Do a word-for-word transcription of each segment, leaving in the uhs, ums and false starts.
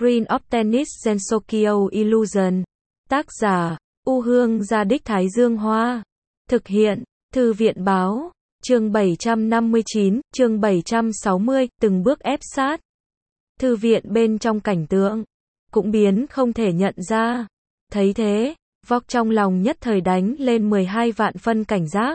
Screen of Tennis Gensokyo Illusion. Tác giả, U Hương Gia Đích Thái Dương Hoa. Thực hiện, Thư viện Báo. Chương bảy trăm năm mươi chín, chương bảy trăm sáu mươi, từng bước ép sát. Thư viện bên trong cảnh tượng, cũng biến không thể nhận ra. Thấy thế, Vok trong lòng nhất thời đánh lên mười hai vạn phân cảnh giác.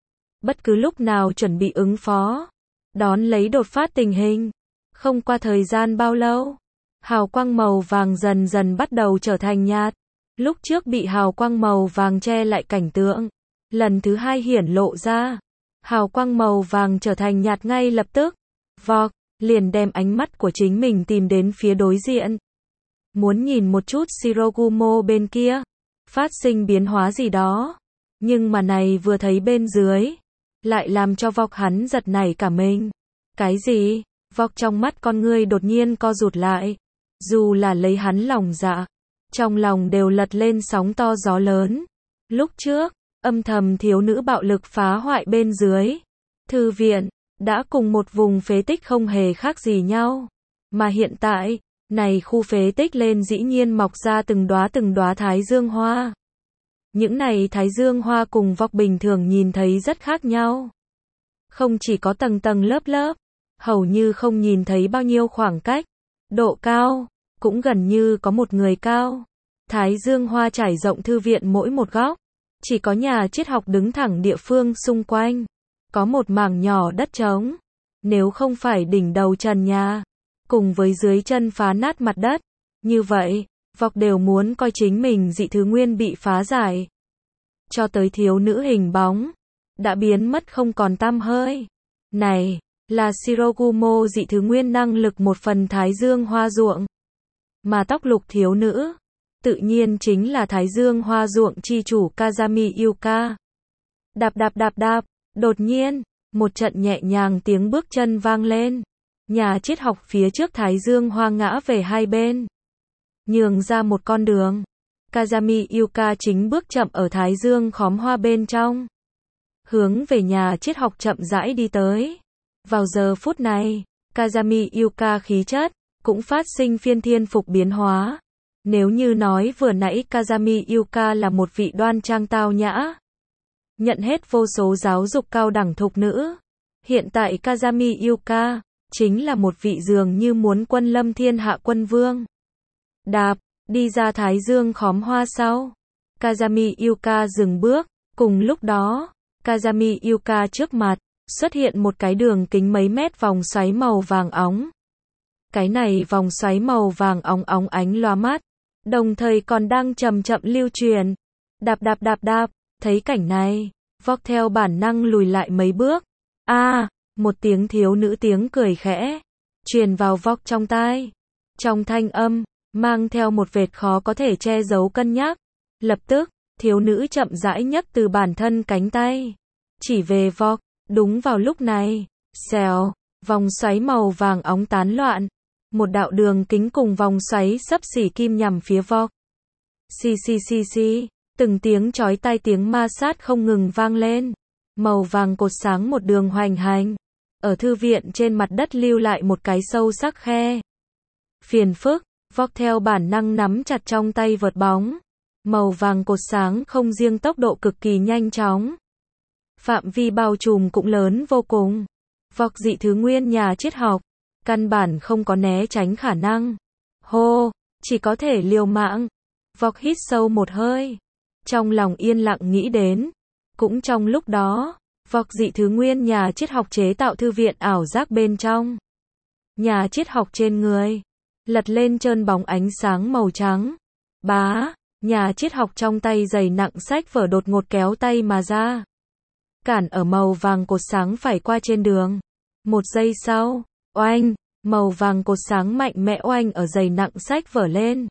Bất cứ lúc nào chuẩn bị ứng phó, đón lấy đột phát tình hình. Không qua thời gian bao lâu, hào quang màu vàng dần dần bắt đầu trở thành nhạt. Lúc trước bị hào quang màu vàng che lại cảnh tượng, lần thứ hai hiển lộ ra. Hào quang màu vàng trở thành nhạt ngay lập tức. Vok liền đem ánh mắt của chính mình tìm đến phía đối diện. Muốn nhìn một chút Shirogumo bên kia, phát sinh biến hóa gì đó. Nhưng mà này vừa thấy bên dưới, lại làm cho Vok hắn giật nảy cả mình. Cái gì? Vok trong mắt con ngươi đột nhiên co rụt lại. Dù là lấy hắn lòng dạ, trong lòng đều lật lên sóng to gió lớn. Lúc trước, âm thầm thiếu nữ bạo lực phá hoại bên dưới thư viện, đã cùng một vùng phế tích không hề khác gì nhau. Mà hiện tại, này khu phế tích lên dĩ nhiên mọc ra từng đóa từng đóa thái dương hoa. Những này thái dương hoa cùng Vok bình thường nhìn thấy rất khác nhau. Không chỉ có tầng tầng lớp lớp, hầu như không nhìn thấy bao nhiêu khoảng cách, độ cao, cũng gần như có một người cao. Thái dương hoa trải rộng thư viện mỗi một góc, chỉ có nhà triết học đứng thẳng địa phương xung quanh, có một mảng nhỏ đất trống. Nếu không phải đỉnh đầu trần nhà, cùng với dưới chân phá nát mặt đất, như vậy, Vok đều muốn coi chính mình dị thứ nguyên bị phá giải. Cho tới thiếu nữ hình bóng, đã biến mất không còn tăm hơi. Này, là Shirogumo dị thứ nguyên năng lực một phần thái dương hoa ruộng. Mà tóc lục thiếu nữ, tự nhiên chính là thái dương hoa ruộng chi chủ Kazami Yuka. Đạp đạp đạp đạp, đột nhiên, một trận nhẹ nhàng tiếng bước chân vang lên. Nhà triết học phía trước thái dương hoa ngã về hai bên, nhường ra một con đường. Kazami Yuka chính bước chậm ở thái dương khóm hoa bên trong, hướng về nhà triết học chậm rãi đi tới. Vào giờ phút này, Kazami Yuka khí chất cũng phát sinh phiên thiên phục biến hóa. Nếu như nói vừa nãy Kazami Yuka là một vị đoan trang tao nhã, nhận hết vô số giáo dục cao đẳng thục nữ, hiện tại Kazami Yuka chính là một vị dường như muốn quân lâm thiên hạ quân vương. Đạp, đi ra thái dương khóm hoa sau, Kazami Yuka dừng bước. Cùng lúc đó, Kazami Yuka trước mặt xuất hiện một cái đường kính mấy mét vòng xoáy màu vàng óng. Cái này vòng xoáy màu vàng óng óng ánh loa mắt, đồng thời còn đang chậm chậm lưu truyền. Đạp đạp đạp đạp, thấy cảnh này, Vok theo bản năng lùi lại mấy bước. A, à, một tiếng thiếu nữ tiếng cười khẽ truyền vào Vok trong tai. Trong thanh âm mang theo một vệt khó có thể che giấu cân nhắc. Lập tức, thiếu nữ chậm rãi nhấc từ bản thân cánh tay, chỉ về Vok. Đúng vào lúc này, xèo, vòng xoáy màu vàng óng tán loạn. Một đạo đường kính cùng vòng xoáy xấp xỉ kim nhằm phía Vok. Xì xì xì xì, từng tiếng chói tai tiếng ma sát không ngừng vang lên. Màu vàng cột sáng một đường hoành hành, ở thư viện trên mặt đất lưu lại một cái sâu sắc khe. Phiền phức, Vok theo bản năng nắm chặt trong tay vợt bóng. Màu vàng cột sáng không riêng tốc độ cực kỳ nhanh chóng, phạm vi bao trùm cũng lớn vô cùng. Vok dị thứ nguyên nhà triết học, căn bản không có né tránh khả năng. Hô, chỉ có thể liều mạng. Vok hít sâu một hơi, trong lòng yên lặng nghĩ đến. Cũng trong lúc đó, Vok dị thứ nguyên nhà triết học chế tạo thư viện ảo giác bên trong. Nhà triết học trên người lật lên trơn bóng ánh sáng màu trắng. Bá, nhà triết học trong tay dày nặng sách vở đột ngột kéo tay mà ra, cản ở màu vàng cột sáng phải qua trên đường. Một giây sau, oanh, màu vàng cột sáng mạnh mẽ oanh ở dày nặng sách vở lên.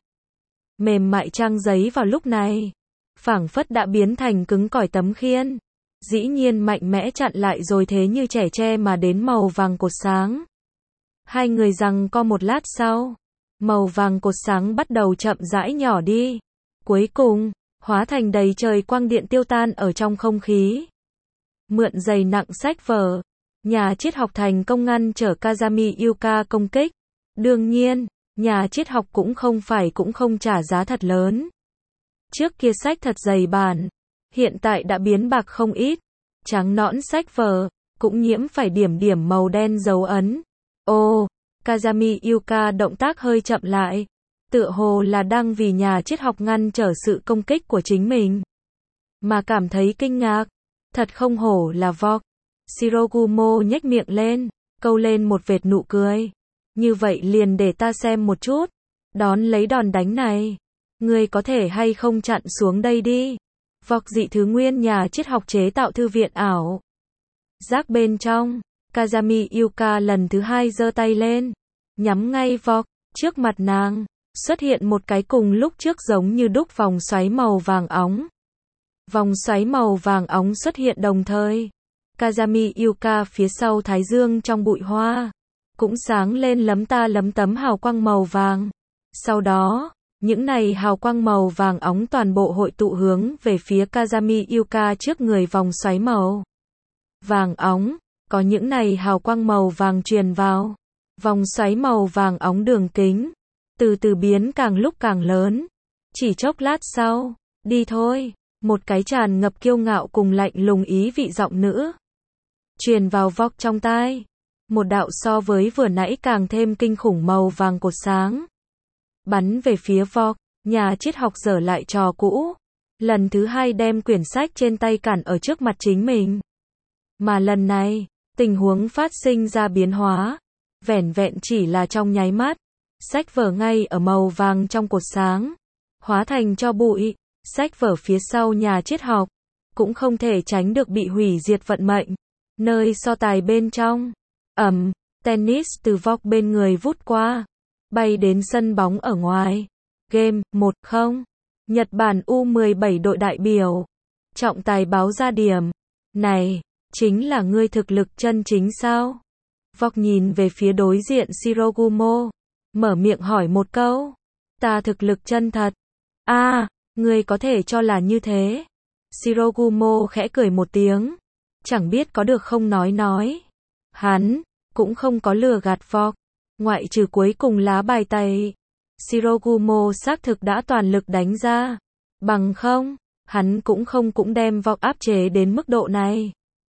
Mềm mại trang giấy vào lúc này, phảng phất đã biến thành cứng cỏi tấm khiên. Dĩ nhiên mạnh mẽ chặn lại rồi thế như trẻ tre mà đến màu vàng cột sáng. Hai người giằng co một lát sau, màu vàng cột sáng bắt đầu chậm rãi nhỏ đi. Cuối cùng, hóa thành đầy trời quang điện tiêu tan ở trong không khí. Mượn dày nặng sách vở, nhà triết học thành công ngăn trở Kazami Yuka công kích. Đương nhiên, Nhà triết học cũng không phải cũng không trả giá thật lớn. Trước kia sách thật dày bản, hiện tại đã biến bạc không ít. Trắng nõn sách vở, cũng nhiễm phải điểm điểm màu đen dấu ấn. Ô, Kazami Yuka động tác hơi chậm lại. Tựa hồ là đang vì nhà triết học ngăn trở sự công kích của chính mình. Mà cảm thấy kinh ngạc. Thật không hổ là Vogue. Shirogumo nhếch miệng lên, câu lên một vệt nụ cười. Như vậy liền để ta xem một chút. Đón lấy đòn đánh này. Ngươi có thể hay không chặn xuống đây đi. Vogue dị thứ nguyên nhà triết học chế tạo thư viện ảo. Giác bên trong, Kazami Yuka lần thứ hai giơ tay lên. Nhắm ngay Vogue, trước mặt nàng. Xuất hiện một cái cùng lúc trước giống như đúc vòng xoáy màu vàng óng. Vòng xoáy màu vàng óng xuất hiện đồng thời. Kazami Yuka phía sau thái dương trong bụi hoa. Cũng sáng lên lấm ta lấm tấm hào quang màu vàng. Sau đó, những này hào quang màu vàng óng toàn bộ hội tụ hướng về phía Kazami Yuka trước người vòng xoáy màu vàng óng. Có những này hào quang màu vàng truyền vào. Vòng xoáy màu vàng óng đường kính. Từ từ biến càng lúc càng lớn. Chỉ chốc lát sau, đi thôi. Một cái tràn ngập kiêu ngạo cùng lạnh lùng ý vị giọng nữ. Truyền vào Vogue trong tai. Một đạo so với vừa nãy càng thêm kinh khủng màu vàng cột sáng. Bắn về phía Vogue, nhà triết học dở lại trò cũ. Lần thứ hai đem quyển sách trên tay cản ở trước mặt chính mình. Mà lần này, tình huống phát sinh ra biến hóa. Vẻn vẹn chỉ là trong nháy mắt. Sách vở ngay ở màu vàng trong cột sáng. Hóa thành cho bụi. Sách vở phía sau nhà triết học. Cũng không thể tránh được bị hủy diệt vận mệnh. Nơi so tài bên trong. Ẩm, tennis từ Vogue bên người vút qua. Bay đến sân bóng ở ngoài. Game, một không. Nhật Bản U mười bảy đội đại biểu. Trọng tài báo ra điểm. Này, chính là ngươi thực lực chân chính sao? Vogue nhìn về phía đối diện Shirogumo. Mở miệng hỏi một câu. Ta thực lực chân thật. A, à, ngươi có thể cho là như thế. Shirogumo khẽ cười một tiếng. Chẳng biết có được không nói nói. Hắn, cũng không có lừa gạt Vogue. Ngoại trừ cuối cùng lá bài tẩy. Shirogumo xác thực đã toàn lực đánh ra. Bằng không, hắn cũng không cũng đem Vogue áp chế đến mức độ này.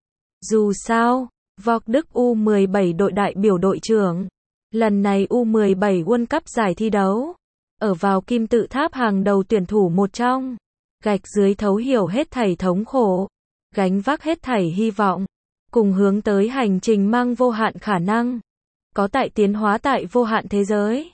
Dù sao, Vogue Đức U mười bảy đội đại biểu đội trưởng. Lần này U mười bảy World Cup giải thi đấu. Ở vào kim tự tháp hàng đầu tuyển thủ một trong. Gạch dưới thấu hiểu hết thảy thống khổ. Gánh vác hết thảy hy vọng. Cùng hướng tới hành trình mang vô hạn khả năng. Có tại tiến hóa tại vô hạn thế giới.